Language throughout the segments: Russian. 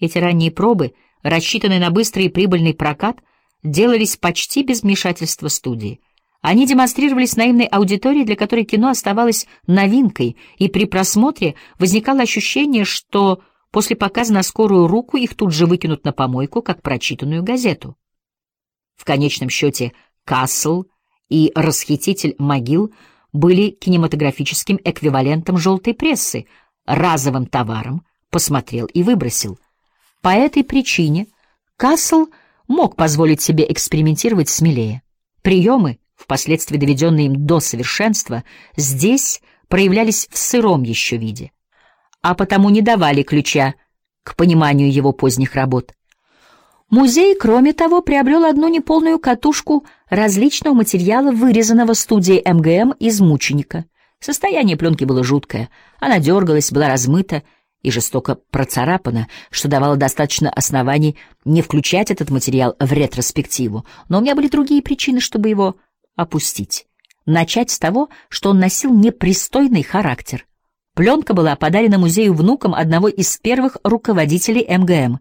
Эти ранние пробы, рассчитанные на быстрый и прибыльный прокат, делались почти без вмешательства студии. Они демонстрировались наивной аудитории, для которой кино оставалось новинкой, и при просмотре возникало ощущение, что после показа на скорую руку их тут же выкинут на помойку, как прочитанную газету. В конечном счете «Касл» и «Расхититель могил» были кинематографическим эквивалентом желтой прессы, разовым товаром, посмотрел и выбросил. По этой причине Касл мог позволить себе экспериментировать смелее. Приемы, впоследствии доведенные им до совершенства, здесь проявлялись в сыром еще виде, а потому не давали ключа к пониманию его поздних работ. Музей, кроме того, приобрел одну неполную катушку различного материала, вырезанного студией МГМ из «Мученика». Состояние пленки было жуткое, она дергалась, была размыта и жестоко процарапана, что давало достаточно оснований не включать этот материал в ретроспективу, но у меня были другие причины, чтобы его опустить. Начать с того, что он носил непристойный характер. Пленка была подарена музею внукам одного из первых руководителей МГМ.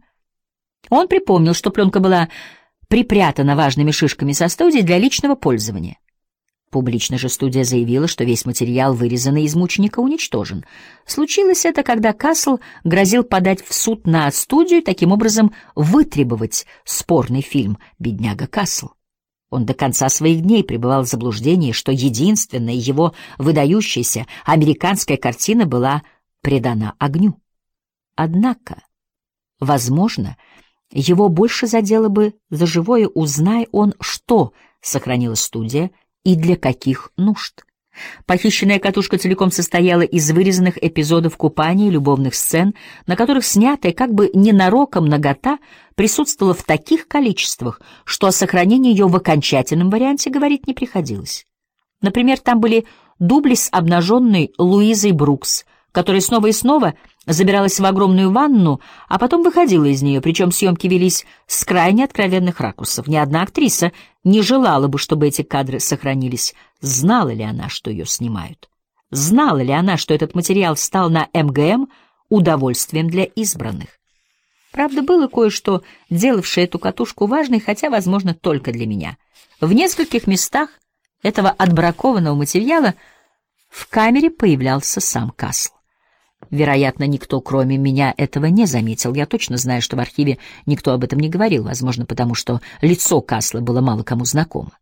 Он припомнил, что пленка была припрятана важными шишками со студии для личного пользования. Публично же студия заявила, что весь материал, вырезанный из «Мученика», уничтожен. Случилось это, когда Касл грозил подать в суд на студию, таким образом вытребовать спорный фильм «Бедняга Касл». Он до конца своих дней пребывал в заблуждении, что единственная его выдающаяся американская картина была предана огню. Однако, возможно, его больше задело бы за живое, узнай он, что сохранила студия и для каких нужд. Похищенная катушка целиком состояла из вырезанных эпизодов купания и любовных сцен, на которых снятая как бы ненароком нагота присутствовала в таких количествах, что о сохранении ее в окончательном варианте говорить не приходилось. Например, там были дубли с обнаженной Луизой Брукс, которая снова и снова забиралась в огромную ванну, а потом выходила из нее, причем съемки велись с крайне откровенных ракурсов. Ни одна актриса не желала бы, чтобы эти кадры сохранились. Знала ли она, что ее снимают? Знала ли она, что этот материал стал на МГМ удовольствием для избранных? Правда, было кое-что, делавшее эту катушку важной, хотя, возможно, только для меня. В нескольких местах этого отбракованного материала в камере появлялся сам Касл. Вероятно, никто, кроме меня, этого не заметил. Я точно знаю, что в архиве никто об этом не говорил, возможно, потому что лицо Касла было мало кому знакомо.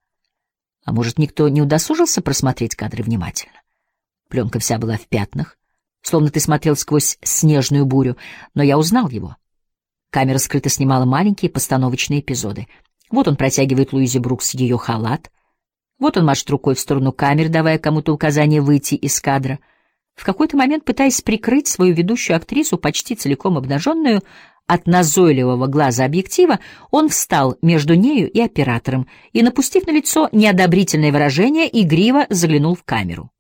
А может, никто не удосужился просмотреть кадры внимательно? Пленка вся была в пятнах, словно ты смотрел сквозь снежную бурю, но я узнал его. Камера скрыто снимала маленькие постановочные эпизоды. Вот он протягивает Луизе Брукс ее халат, вот он машет рукой в сторону камеры, давая кому-то указание выйти из кадра. В какой-то момент, пытаясь прикрыть свою ведущую актрису, почти целиком обнаженную, от назойливого глаза объектива, он встал между нею и оператором и, напустив на лицо неодобрительное выражение, игриво заглянул в камеру.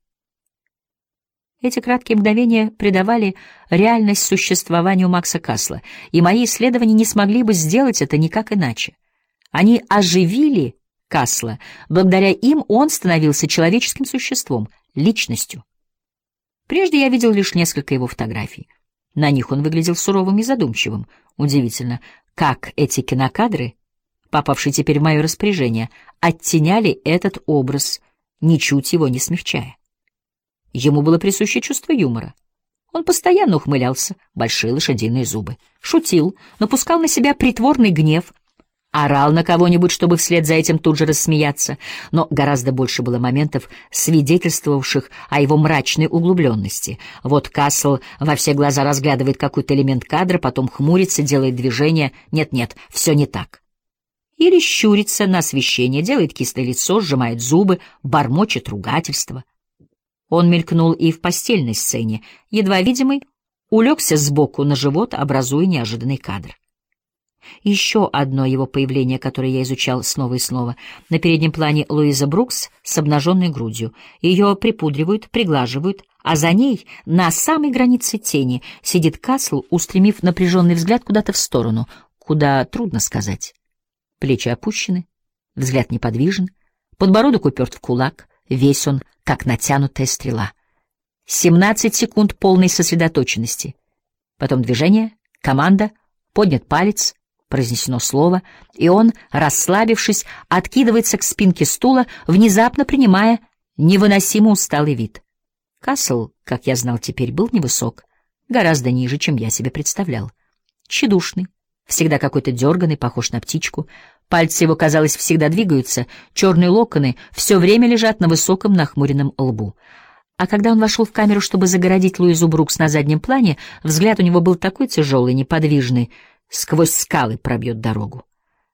Эти краткие мгновения придавали реальность существованию Макса Касла, и мои исследования не смогли бы сделать это никак иначе. Они оживили Касла, благодаря им он становился человеческим существом, личностью. Прежде я видел лишь несколько его фотографий. На них он выглядел суровым и задумчивым. Удивительно, как эти кинокадры, попавшие теперь в мое распоряжение, оттеняли этот образ, ничуть его не смягчая. Ему было присуще чувство юмора. Он постоянно ухмылялся, большие лошадиные зубы, шутил, напускал на себя притворный гнев, орал на кого-нибудь, чтобы вслед за этим тут же рассмеяться, но гораздо больше было моментов, свидетельствовавших о его мрачной углубленности. Вот Касл во все глаза разглядывает какой-то элемент кадра, потом хмурится, делает движение «нет-нет, все не так». Или щурится на освещение, делает кислое лицо, сжимает зубы, бормочет ругательство. Он мелькнул и в постельной сцене, едва видимый, улегся сбоку на живот, образуя неожиданный кадр. Еще одно его появление, которое я изучал снова и снова. На переднем плане Луиза Брукс с обнаженной грудью. Ее припудривают, приглаживают, а за ней, на самой границе тени, сидит Касл, устремив напряженный взгляд куда-то в сторону. Куда, трудно сказать. Плечи опущены, взгляд неподвижен, подбородок уперт в кулак, весь он, как натянутая стрела. 17 секунд полной сосредоточенности. Потом движение, команда, Поднят палец, произнесено слово, и он, расслабившись, откидывается к спинке стула, внезапно принимая невыносимо усталый вид. Касл, как я знал теперь, был невысок, гораздо ниже, чем я себе представлял. Тщедушный, всегда какой-то дерганый, похож на птичку. Пальцы его, казалось, всегда двигаются, черные локоны все время лежат на высоком нахмуренном лбу. А когда он вошел в камеру, чтобы загородить Луизу Брукс на заднем плане, взгляд у него был такой тяжелый, неподвижный, сквозь скалы пробьет дорогу.